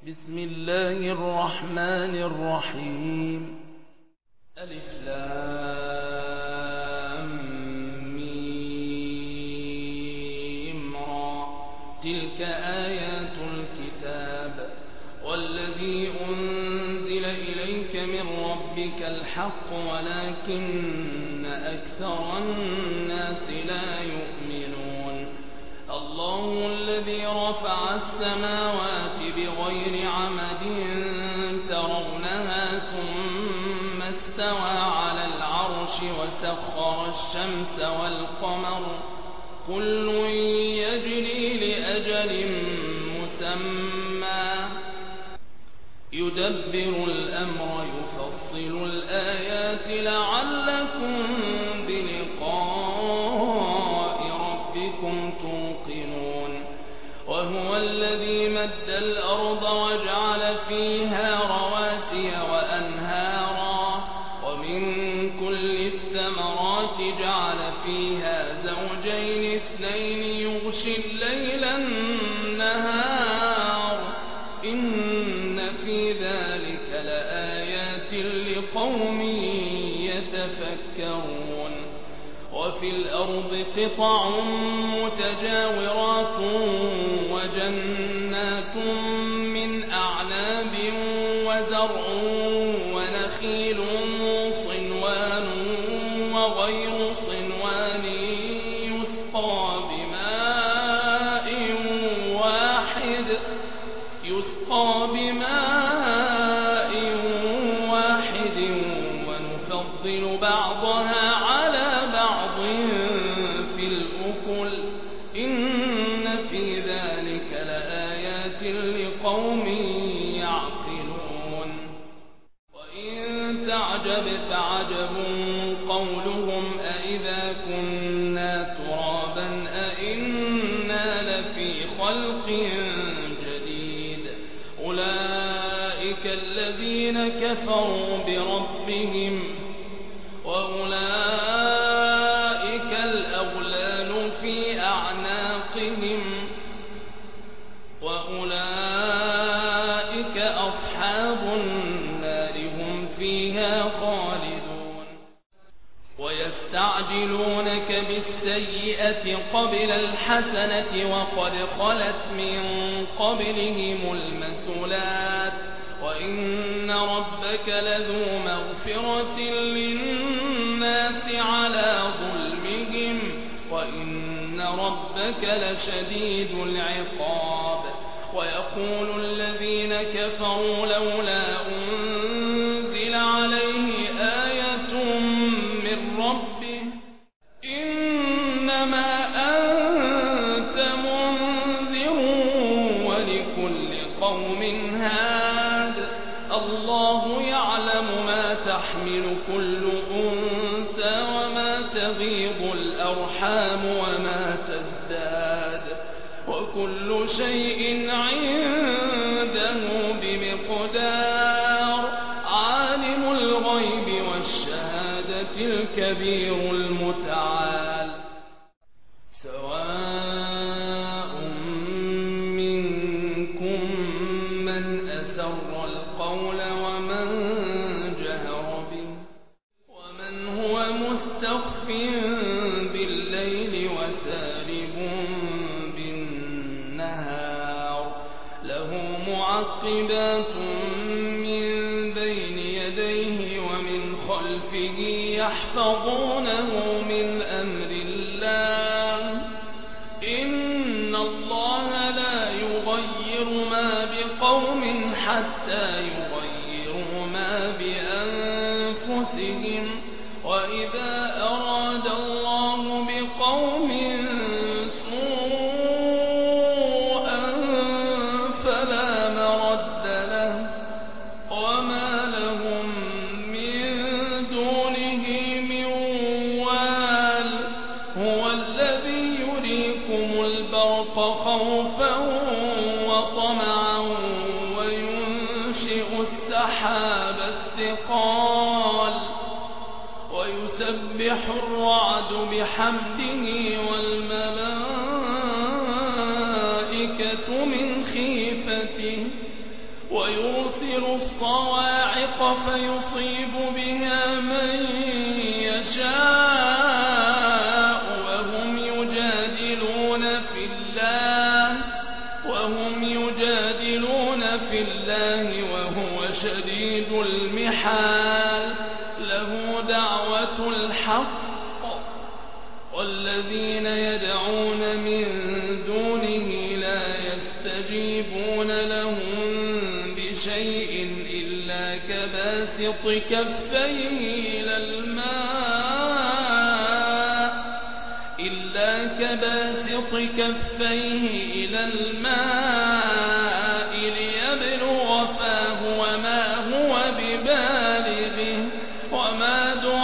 بسم الله الرحمن الرحيم. ألف لام ميم را. تلك آيات الكتاب والذي أنزل إليك من ربك الحق ولكن أكثر الناس لا يؤمنون. الله الذي رفع السماوات بغير عمد ترونها ثم استوى على العرش وسخر الشمس والقمر كل يجري لأجل مسمى يدبر الأمر يفصل الآيات لعلكم بلقاء ربكم توقنون. وهو الذي مد الأرض وجعل فيها رواسي وأنهارا ومن كل الثمرات جعل فيها زوجين اثنين يغشي الليل النهار إن في ذلك لآيات لقوم يتفكرون. وفي الأرض قطع متجاورات وجنات من أعناب وزرع ونخيل صنوان وغير صنوان يسقى بماء واحد ونفضل بعضها على بعض في الأكل إن في ذلك لآيات لقوم يعقلون. وإن تعجب فعجب قولهم أإذا كنا ترابا أإنا لفي خلق جديد أولئك الذين كفروا بربهم وأولئك الأغلال في أعناقهم وأولئك أصحاب النار هم فيها خالدون. ويستعجلونك بالسيئة قبل الحسنة وقد خلت من قبلهم المثلات وإن ربك لذو مغفرة للناس على ظلمهم وإن ربك لشديد العقاب. ويقول الذين كفروا لولا أنزل عليه آية من ربه إنما أنت منذر ولكل قوم هاد الله يعلم ما تحمل كل أنثى وما تغيض الأرحام وما تزداد وكل شيء عنده بمقدار. عالم الغيب والشهادة الكبير المتعال. سواء منكم من أسر القول ومن جهر به ومن هو مستخف بالليل وسارب بالنهار له معقبات من بين يديه ومن خلفه يحفظونه من أمر الله إن الله لا يغير ما بقوم حتى يغيروا ما بأنفسهم وإذا أراد الله بقوم سوءا فلا مرد له وما لهم من دونه من وال. هو الذي يريكم البرق خوفا وطمعا وينشئ السحاب الثقال ويسبح الرعد بحمده والملائكة من خيفته ويرسل الصواعق فيصيب بها من يشاء وهم يجادلون في الله وهو شديد المحال له دعوة الحق والذين يدعون من دونه لا يستجيبون لهم بشيء إلا كباسط كفيه إلى الماء ليبلغ فاه وما هو ببالغه وما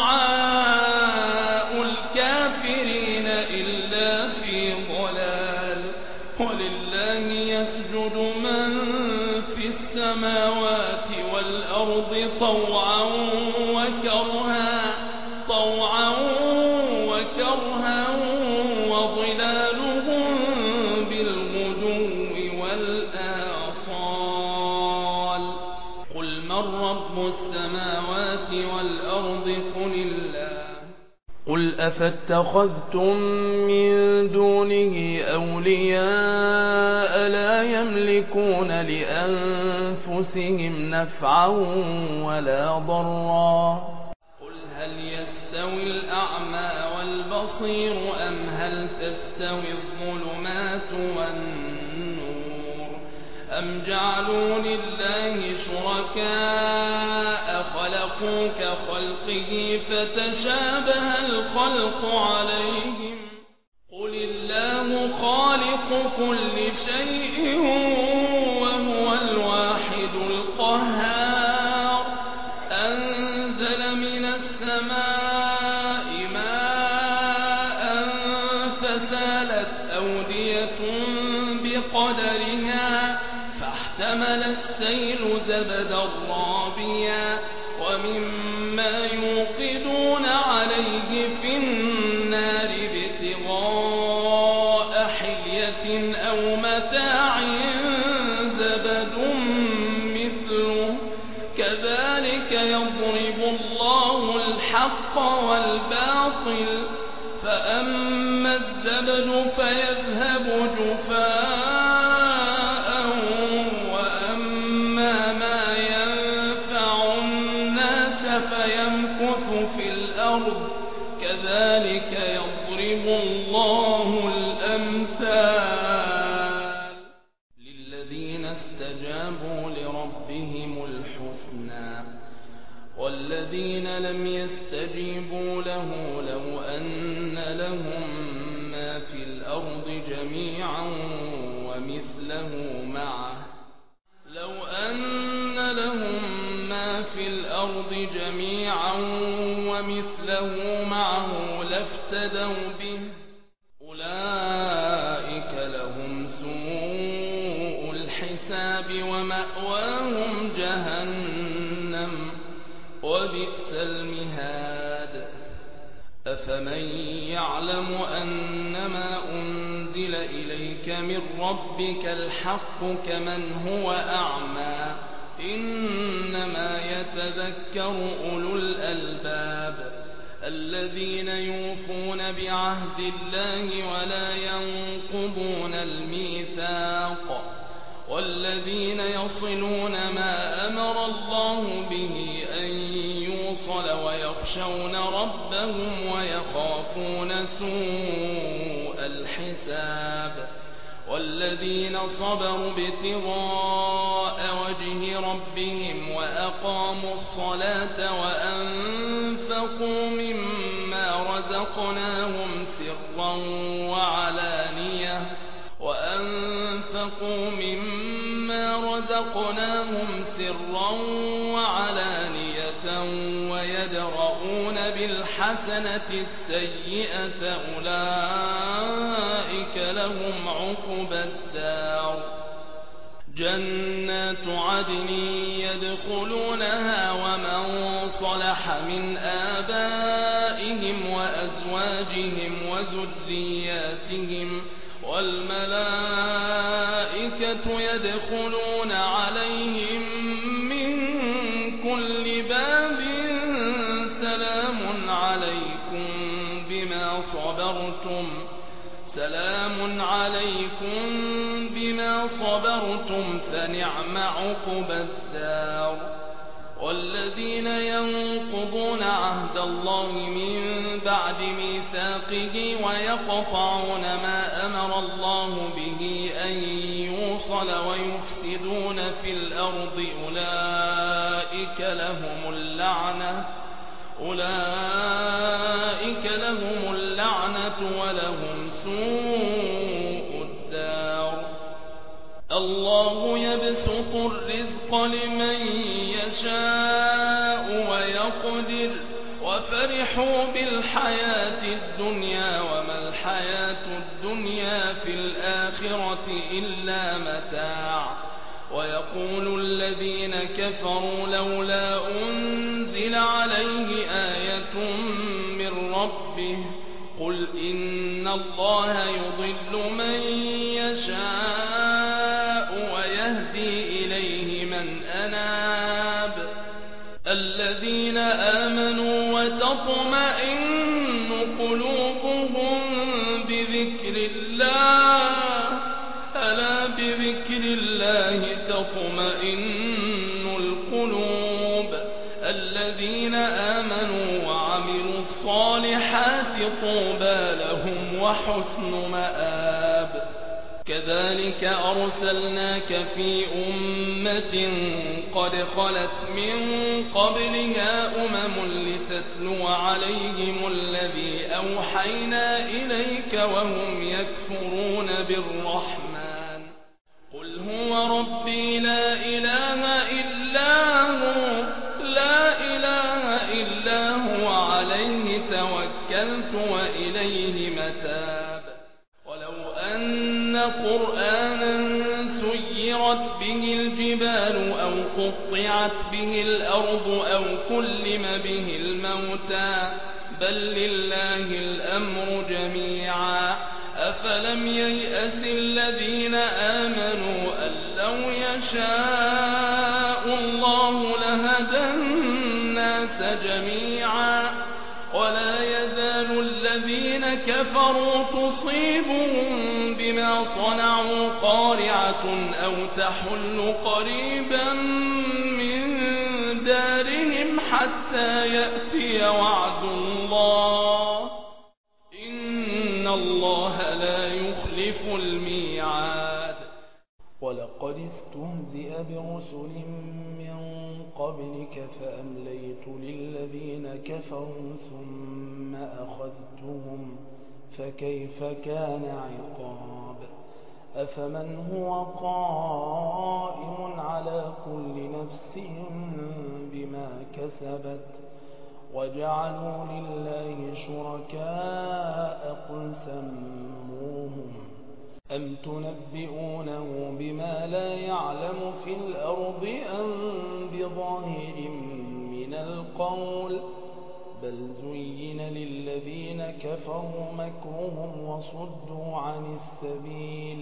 دعاء الكافرين إلا في ضلال ولله يسجد من في السماوات والأرض طوعا وكرها وظلالهم بالغدو والآصال قل من رب السماوات والأرض قل الله قل أفاتخذتم من دونه أولياء لا يملكون لأنفسهم نفعا ولا ضرا قل هل يستوي الأعمى والبصير أم هل تستوي الظلمات والنور أم جعلوا لله شركاء خلقوا كخلقه فتشابه الخلق عليهم قل الله خالق كل شيء وهو الواحد القهار أنزل من السماء ماء فسالت أودية بقدرها فاحتمل السيل زبدا رابيا ومما يوقدون عليه في النار ابتغاء حلية أو متاع زبد مثله كذلك يضرب الله الحق والباطل فأما الزبد فيذهب جفاء وأما ما ينفع الناس فيمكث في الأرض كذلك يضرب الله الأمثال للذين استجابوا لربهم الحسنى والذين لم يستجيبوا له لو أن لهم ما في الأرض جميعا ومثله معه لافتدوا به أولئك لهم سوء الحساب ومأواهم جهنم وبئس المهاد أفمن يعلم أنما أنزل إليك من ربك الحق كمن هو أعمى إنما يتذكر أولو الألباب الذين يوفون بعهد الله ولا ينقضون الميثاق والذين يصلون ما أمر الله به أن يوصل ويخشون ربهم ويخافون سوء الحساب والذين صبروا ابتغاء وجه ربهم وأقاموا الصلاة وأنفقوا مما رزقناهم سرا وعلانية ويدرؤون بالحسنة السيئة أولئك لهم عقبى الدار جنات عدن يدخلونها ومن صلح من آبائهم وأزواجهم وذرياتهم والملائكة يدخلون عليهم سلام عليكم بما صبرتم فنعم عقبى الدار. والذين ينقضون عهد الله من بعد ميثاقه ويقطعون ما أمر الله به أن يوصل ويفسدون في الأرض أولئك لهم اللعنة ولهم سوء الدار. الله يبسط الرزق لمن يشاء ويقدر وفرحوا بالحياة الدنيا وما الحياة الدنيا في الآخرة إلا متاع. ويقول الذين كفروا لولا أنزل عليه آية من ربه قل إن الله يضل من يشاء ويهدي إليه من أناب. الذين آمنوا وتطمئن قلوبهم بذكر الله ألا بذكر الله تطمئن القلوب. الذين آمنوا وعملوا الصالحات طوبى لهم وحسن مآب. كذلك أرسلناك في أمة قد خلت من قبلها لتتلو عليهم الذي أوحينا إليك وهم يكفرون بالرحمن. قل هو ربي لا إله إلا هو عليه توكلت وإليه متاب. ولو أن قرآنا سيرت به الجبال أو قطعت به الأرض أو كلم به الموتى بل لله الأمر جميعا. أفلم ييأس الذين آمنوا أن لو يشاء الله لهدى الناس جميعا. ولا يزال الذين كفروا تصيبهم بما صنعوا قارعة أو تحل قريبا من دارهم حتى يأتي وعد الله إن الله لا يخلف الميعاد. ولقد استهزئ برسل من قبلك فأمليت للذين كفروا ثم أخذتهم فكيف كان عقاب. أفمن هو قائم على كل نفس بما كسبت وجعلوا لله شركاء قل سموهم أم تنبئونه بما لا يعلم في الأرض أم بظاهر من القول بل زين للذين كفروا مكرهم وصدوا عن السبيل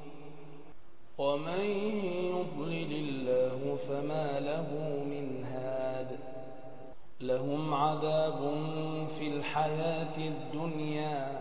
ومن يضلل الله فما له من هاد. لهم عذاب في الحياة الدنيا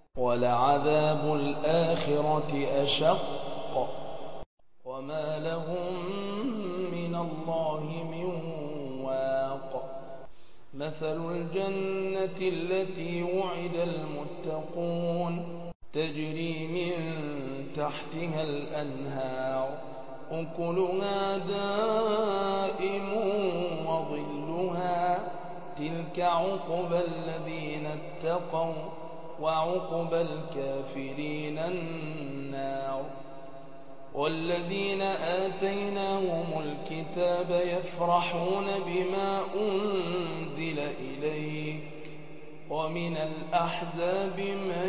ولعذاب الآخرة أشق وما لهم من الله من واق. مثل الجنة التي وعد المتقون تجري من تحتها الأنهار أكلها دائم وظلها تلك عقبى الذين اتقوا وعقبى الكافرين النار. والذين آتيناهم الكتاب يفرحون بما أنزل إليك ومن الأحزاب من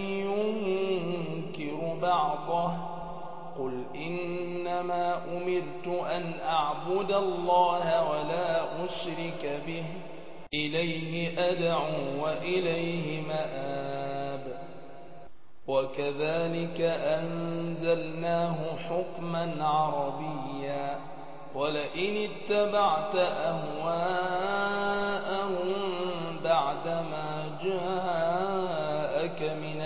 ينكر بعضه قل إنما أمرت أن أعبد الله ولا أشرك به إليه أدعو وإليه مآب. وكذلك أنزلناه حكما عربيا ولئن اتبعت أهواءهم بعدما جاءك من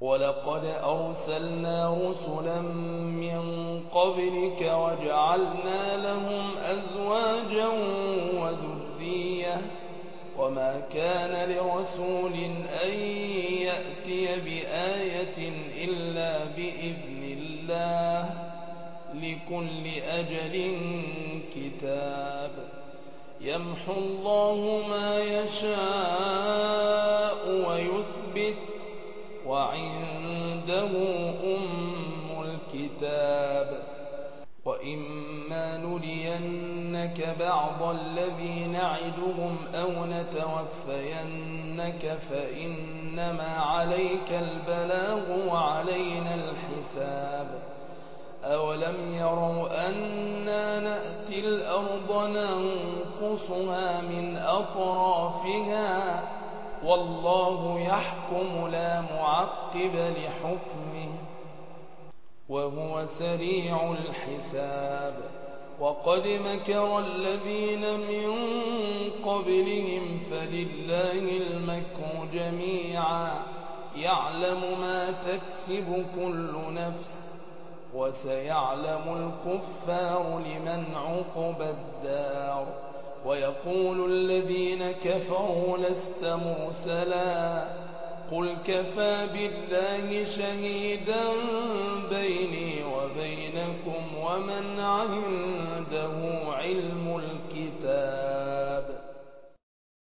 ولقد أرسلنا رسلا من قبلك وجعلنا لهم أزواجا وذرية وما كان لرسول أن يأتي بآية إلا بإذن الله لكل أجل كتاب يمحو الله ما يشاء ويثبت وعنده الكتاب وإما نرينك بعض الذي نعدهم أو نتوفينك فإنما عليك البلاغ وعلينا الحساب أولم يروا أنا نأتي الأرض ننقصها من أطرافها والله يحكم لا معقب لحكمه وهو سريع الحساب وقد مكر الذين من قبلهم فلله المكر جميعا يعلم ما تكسب كل نفس وسيعلم الكفار لمن عقب الدار ويقول الذين كفروا لست مرسلا قل كفى بالله شهيدا بيني وبينكم ومن عنده علم